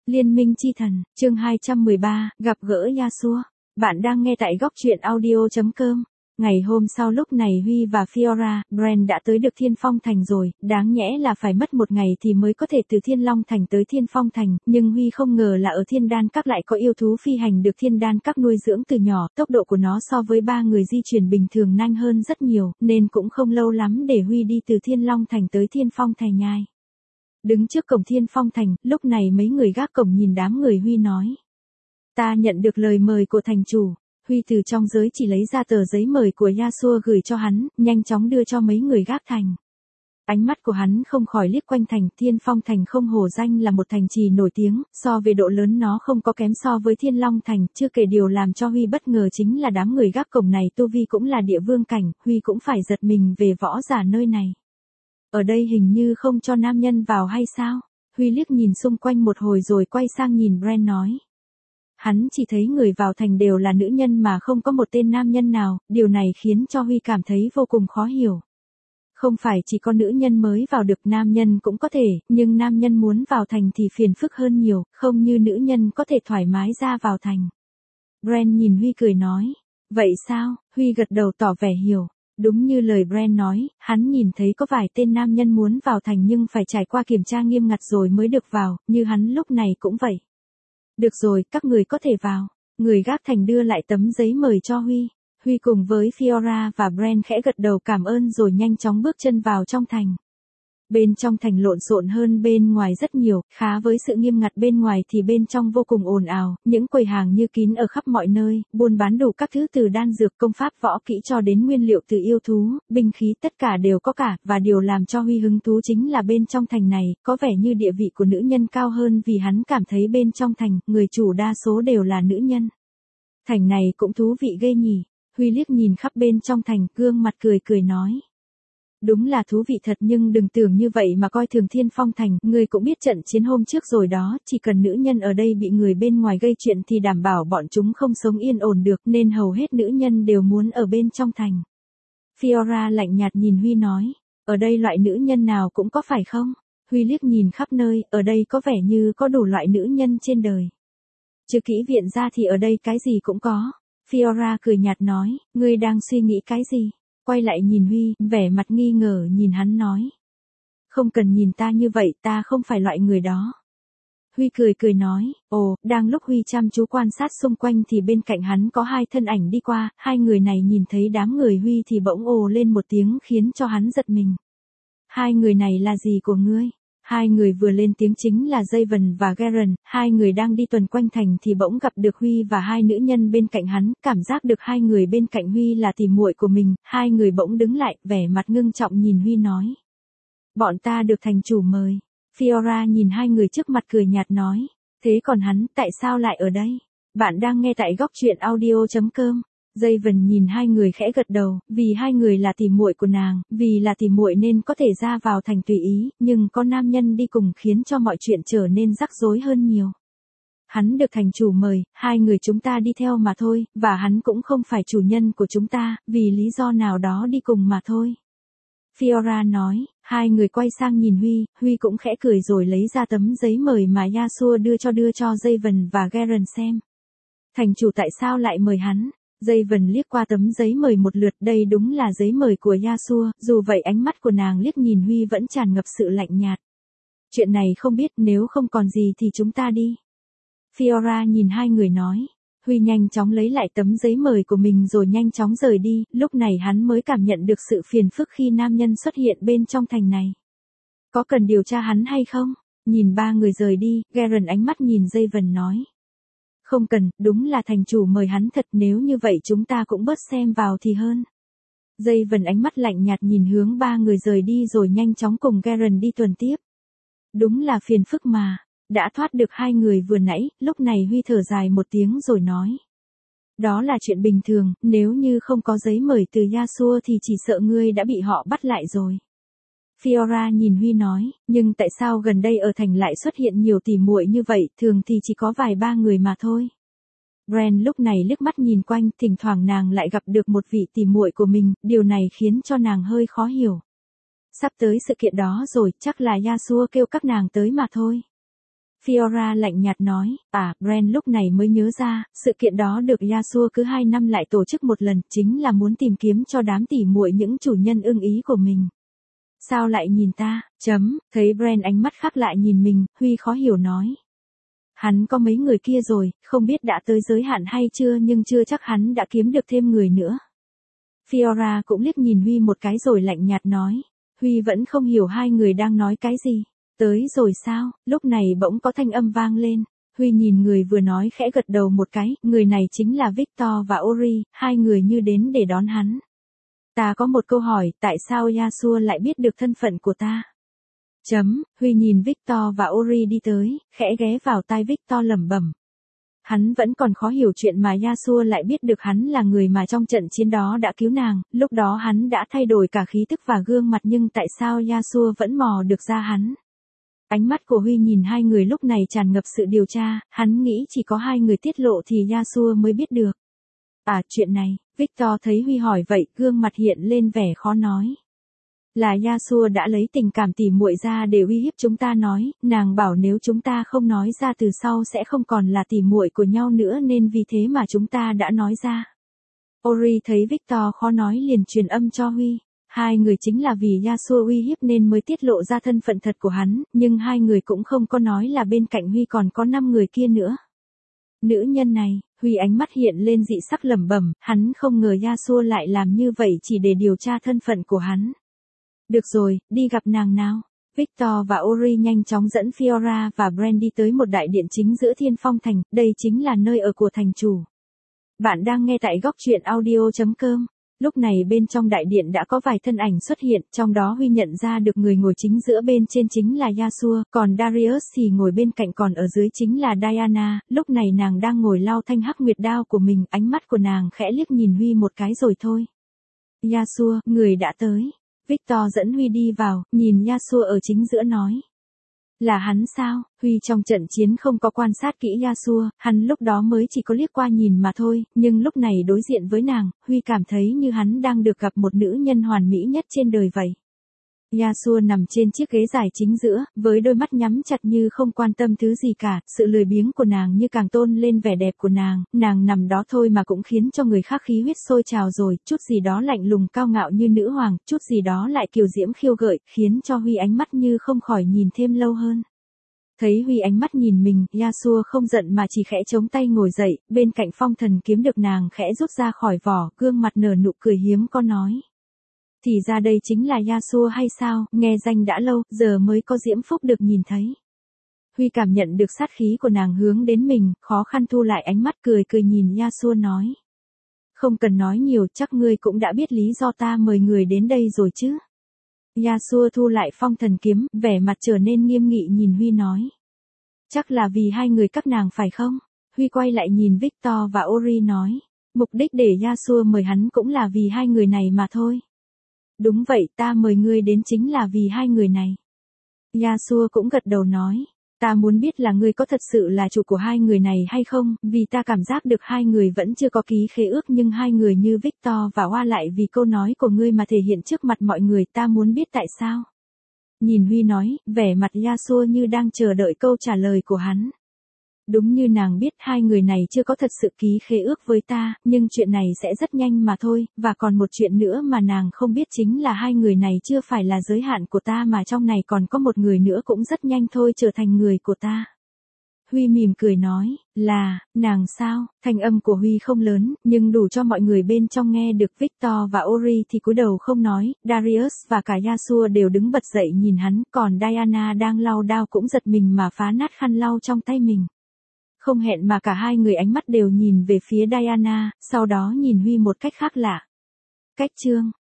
Liên minh chi thần, chương 213, gặp gỡ Yasuo. Bạn đang nghe tại góc truyện audio.com. Ngày hôm sau lúc này Huy và Fiora, Bren đã tới được Thiên Phong Thành rồi, đáng nhẽ là phải mất một ngày thì mới có thể từ Thiên Long Thành tới Thiên Phong Thành, nhưng Huy không ngờ là ở Thiên Đan Các lại có yêu thú phi hành được Thiên Đan Các nuôi dưỡng từ nhỏ, tốc độ của nó so với ba người di chuyển bình thường nhanh hơn rất nhiều, nên cũng không lâu lắm để Huy đi từ Thiên Long Thành tới Thiên Phong Thành nhai. Đứng trước cổng Thiên Phong Thành, lúc này mấy người gác cổng nhìn đám người Huy nói. Ta nhận được lời mời của thành chủ. Huy từ trong giới chỉ lấy ra tờ giấy mời của Yasuo gửi cho hắn, nhanh chóng đưa cho mấy người gác thành. Ánh mắt của hắn không khỏi liếc quanh thành. Thiên Phong Thành không hổ danh là một thành trì nổi tiếng, so về độ lớn nó không có kém so với Thiên Long Thành, chưa kể điều làm cho Huy bất ngờ chính là đám người gác cổng này tu vi cũng là địa vương cảnh, Huy cũng phải giật mình về võ giả nơi này. Ở đây hình như không cho nam nhân vào hay sao? Huy liếc nhìn xung quanh một hồi rồi quay sang nhìn Bren nói. Hắn chỉ thấy người vào thành đều là nữ nhân mà không có một tên nam nhân nào, điều này khiến cho Huy cảm thấy vô cùng khó hiểu. Không phải chỉ có nữ nhân mới vào được, nam nhân cũng có thể, nhưng nam nhân muốn vào thành thì phiền phức hơn nhiều, không như nữ nhân có thể thoải mái ra vào thành. Bren nhìn Huy cười nói. Vậy sao? Huy gật đầu tỏ vẻ hiểu. Đúng như lời Bren nói, hắn nhìn thấy có vài tên nam nhân muốn vào thành nhưng phải trải qua kiểm tra nghiêm ngặt rồi mới được vào, như hắn lúc này cũng vậy. Được rồi, các người có thể vào. Người gác thành đưa lại tấm giấy mời cho Huy. Huy cùng với Fiora và Bren khẽ gật đầu cảm ơn rồi nhanh chóng bước chân vào trong thành. Bên trong thành lộn xộn hơn bên ngoài rất nhiều, khá với sự nghiêm ngặt bên ngoài thì bên trong vô cùng ồn ào, những quầy hàng như kín ở khắp mọi nơi, buôn bán đủ các thứ từ đan dược công pháp võ kỹ cho đến nguyên liệu từ yêu thú, binh khí tất cả đều có cả, và điều làm cho Huy hứng thú chính là bên trong thành này, có vẻ như địa vị của nữ nhân cao hơn vì hắn cảm thấy bên trong thành, người chủ đa số đều là nữ nhân. Thành này cũng thú vị ghê nhỉ, Huy liếc nhìn khắp bên trong thành, gương mặt cười cười nói. Đúng là thú vị thật nhưng đừng tưởng như vậy mà coi thường Thiên Phong Thành, người cũng biết trận chiến hôm trước rồi đó, chỉ cần nữ nhân ở đây bị người bên ngoài gây chuyện thì đảm bảo bọn chúng không sống yên ổn được nên hầu hết nữ nhân đều muốn ở bên trong thành. Fiora lạnh nhạt nhìn Huy nói, ở đây loại nữ nhân nào cũng có phải không? Huy liếc nhìn khắp nơi, ở đây có vẻ như có đủ loại nữ nhân trên đời. Trừ kỹ viện ra thì ở đây cái gì cũng có. Fiora cười nhạt nói, ngươi đang suy nghĩ cái gì? Quay lại nhìn Huy, vẻ mặt nghi ngờ nhìn hắn nói. Không cần nhìn ta như vậy, ta không phải loại người đó. Huy cười cười nói, ồ, đang lúc Huy chăm chú quan sát xung quanh thì bên cạnh hắn có hai thân ảnh đi qua, hai người này nhìn thấy đám người Huy thì bỗng ồ lên một tiếng khiến cho hắn giật mình. Hai người này là gì của ngươi? Hai người vừa lên tiếng chính là Javen và Garen, hai người đang đi tuần quanh thành thì bỗng gặp được Huy và hai nữ nhân bên cạnh hắn, cảm giác được hai người bên cạnh Huy là tỉ muội của mình, hai người bỗng đứng lại, vẻ mặt ngưng trọng nhìn Huy nói. Bọn ta được thành chủ mời. Fiora nhìn hai người trước mặt cười nhạt nói, thế còn hắn, tại sao lại ở đây? Bạn đang nghe tại góc truyện audio.com. Javen nhìn hai người khẽ gật đầu, vì hai người là tỉ muội của nàng, vì là tỉ muội nên có thể ra vào thành tùy ý, nhưng có nam nhân đi cùng khiến cho mọi chuyện trở nên rắc rối hơn nhiều. Hắn được thành chủ mời, hai người chúng ta đi theo mà thôi, và hắn cũng không phải chủ nhân của chúng ta, vì lý do nào đó đi cùng mà thôi. Fiora nói, hai người quay sang nhìn Huy, Huy cũng khẽ cười rồi lấy ra tấm giấy mời mà Yasuo đưa cho Javen và Garen xem. Thành chủ tại sao lại mời hắn? Javen liếc qua tấm giấy mời một lượt, đây đúng là giấy mời của Yasuo, dù vậy ánh mắt của nàng liếc nhìn Huy vẫn tràn ngập sự lạnh nhạt. Chuyện này không biết, nếu không còn gì thì chúng ta đi. Fiora nhìn hai người nói. Huy nhanh chóng lấy lại tấm giấy mời của mình rồi nhanh chóng rời đi, lúc này hắn mới cảm nhận được sự phiền phức khi nam nhân xuất hiện bên trong thành này. Có cần điều tra hắn hay không? Nhìn ba người rời đi, Garen ánh mắt nhìn Javen nói. Không cần, đúng là thành chủ mời hắn thật, nếu như vậy chúng ta cũng bớt xem vào thì hơn. Javen ánh mắt lạnh nhạt nhìn hướng ba người rời đi rồi nhanh chóng cùng Garen đi tuần tiếp. Đúng là phiền phức mà, đã thoát được hai người vừa nãy, lúc này Huy thở dài một tiếng rồi nói. Đó là chuyện bình thường, nếu như không có giấy mời từ Yasuo thì chỉ sợ ngươi đã bị họ bắt lại rồi. Fiora nhìn Huy nói, nhưng tại sao gần đây ở thành lại xuất hiện nhiều tỉ muội như vậy, thường thì chỉ có vài ba người mà thôi. Bren lúc này liếc mắt nhìn quanh, thỉnh thoảng nàng lại gặp được một vị tỉ muội của mình, điều này khiến cho nàng hơi khó hiểu. Sắp tới sự kiện đó rồi, chắc là Yasuo kêu các nàng tới mà thôi. Fiora lạnh nhạt nói, Brand lúc này mới nhớ ra, sự kiện đó được Yasuo cứ 2 năm lại tổ chức một lần, chính là muốn tìm kiếm cho đám tỉ muội những chủ nhân ưng ý của mình. Sao lại nhìn ta, thấy Brand ánh mắt khác lại nhìn mình, Huy khó hiểu nói. Hắn có mấy người kia rồi, không biết đã tới giới hạn hay chưa nhưng chưa chắc hắn đã kiếm được thêm người nữa. Fiora cũng liếc nhìn Huy một cái rồi lạnh nhạt nói. Huy vẫn không hiểu hai người đang nói cái gì. Tới rồi sao, lúc này bỗng có thanh âm vang lên. Huy nhìn người vừa nói khẽ gật đầu một cái, người này chính là Victor và Ori, hai người như đến để đón hắn. Ta có một câu hỏi, tại sao Yasuo lại biết được thân phận của ta? Huy nhìn Victor và Ori đi tới, khẽ ghé vào tai Victor lẩm bẩm. Hắn vẫn còn khó hiểu chuyện mà Yasuo lại biết được hắn là người mà trong trận chiến đó đã cứu nàng, lúc đó hắn đã thay đổi cả khí tức và gương mặt nhưng tại sao Yasuo vẫn mò được ra hắn? Ánh mắt của Huy nhìn hai người lúc này tràn ngập sự điều tra, hắn nghĩ chỉ có hai người tiết lộ thì Yasuo mới biết được. Chuyện này, Victor thấy Huy hỏi vậy, gương mặt hiện lên vẻ khó nói. Là Yasuo đã lấy tình cảm tỉ muội ra để uy hiếp chúng ta nói, nàng bảo nếu chúng ta không nói ra từ sau sẽ không còn là tỉ muội của nhau nữa nên vì thế mà chúng ta đã nói ra. Ori thấy Victor khó nói liền truyền âm cho Huy. Hai người chính là vì Yasuo uy hiếp nên mới tiết lộ ra thân phận thật của hắn, nhưng hai người cũng không có nói là bên cạnh Huy còn có 5 người kia nữa. Nữ nhân này, Huy ánh mắt hiện lên dị sắc lẩm bẩm, hắn không ngờ Yasuo lại làm như vậy chỉ để điều tra thân phận của hắn. Được rồi, đi gặp nàng nào. Victor và Ori nhanh chóng dẫn Fiora và Brand đi tới một đại điện chính giữa Thiên Phong Thành, đây chính là nơi ở của thành chủ. Bạn đang nghe tại góc truyện audio.com. Lúc này bên trong đại điện đã có vài thân ảnh xuất hiện, trong đó Huy nhận ra được người ngồi chính giữa bên trên chính là Yasuo, còn Darius thì ngồi bên cạnh còn ở dưới chính là Diana, lúc này nàng đang ngồi lau thanh hắc nguyệt đao của mình, ánh mắt của nàng khẽ liếc nhìn Huy một cái rồi thôi. Yasuo, người đã tới. Victor dẫn Huy đi vào, nhìn Yasuo ở chính giữa nói. Là hắn sao? Huy trong trận chiến không có quan sát kỹ Yasuo, hắn lúc đó mới chỉ có liếc qua nhìn mà thôi, nhưng lúc này đối diện với nàng, Huy cảm thấy như hắn đang được gặp một nữ nhân hoàn mỹ nhất trên đời vậy. Yasuo nằm trên chiếc ghế dài chính giữa, với đôi mắt nhắm chặt như không quan tâm thứ gì cả, sự lười biếng của nàng như càng tôn lên vẻ đẹp của nàng nằm đó thôi mà cũng khiến cho người khác khí huyết sôi trào rồi, chút gì đó lạnh lùng cao ngạo như nữ hoàng, chút gì đó lại kiều diễm khiêu gợi, khiến cho Huy ánh mắt như không khỏi nhìn thêm lâu hơn. Thấy Huy ánh mắt nhìn mình, Yasuo không giận mà chỉ khẽ chống tay ngồi dậy, bên cạnh phong thần kiếm được nàng khẽ rút ra khỏi vỏ, gương mặt nở nụ cười hiếm có nói. Thì ra đây chính là Yasuo hay sao, nghe danh đã lâu, giờ mới có diễm phúc được nhìn thấy. Huy cảm nhận được sát khí của nàng hướng đến mình, khó khăn thu lại ánh mắt cười nhìn Yasuo nói. Không cần nói nhiều, chắc ngươi cũng đã biết lý do ta mời người đến đây rồi chứ. Yasuo thu lại phong thần kiếm, vẻ mặt trở nên nghiêm nghị nhìn Huy nói. Chắc là vì hai người các nàng phải không? Huy quay lại nhìn Victor và Ori nói. Mục đích để Yasuo mời hắn cũng là vì hai người này mà thôi. Đúng vậy, ta mời ngươi đến chính là vì hai người này. Yasuo cũng gật đầu nói. Ta muốn biết là ngươi có thật sự là chủ của hai người này hay không, vì ta cảm giác được hai người vẫn chưa có ký khế ước nhưng hai người như Victor và Hoa lại vì câu nói của ngươi mà thể hiện trước mặt mọi người, ta muốn biết tại sao. Nhìn Huy nói, vẻ mặt Yasuo như đang chờ đợi câu trả lời của hắn. Đúng như nàng biết hai người này chưa có thật sự ký khế ước với ta, nhưng chuyện này sẽ rất nhanh mà thôi, và còn một chuyện nữa mà nàng không biết chính là hai người này chưa phải là giới hạn của ta mà trong này còn có một người nữa cũng rất nhanh thôi trở thành người của ta. Huy mỉm cười nói, là, nàng sao, thanh âm của Huy không lớn, nhưng đủ cho mọi người bên trong nghe được. Victor và Ori thì cúi đầu không nói, Darius và cả Yasuo đều đứng bật dậy nhìn hắn, còn Diana đang lau đao cũng giật mình mà phá nát khăn lau trong tay mình. Không hẹn mà cả hai người ánh mắt đều nhìn về phía Diana, sau đó nhìn Huy một cách khác lạ. Cách chương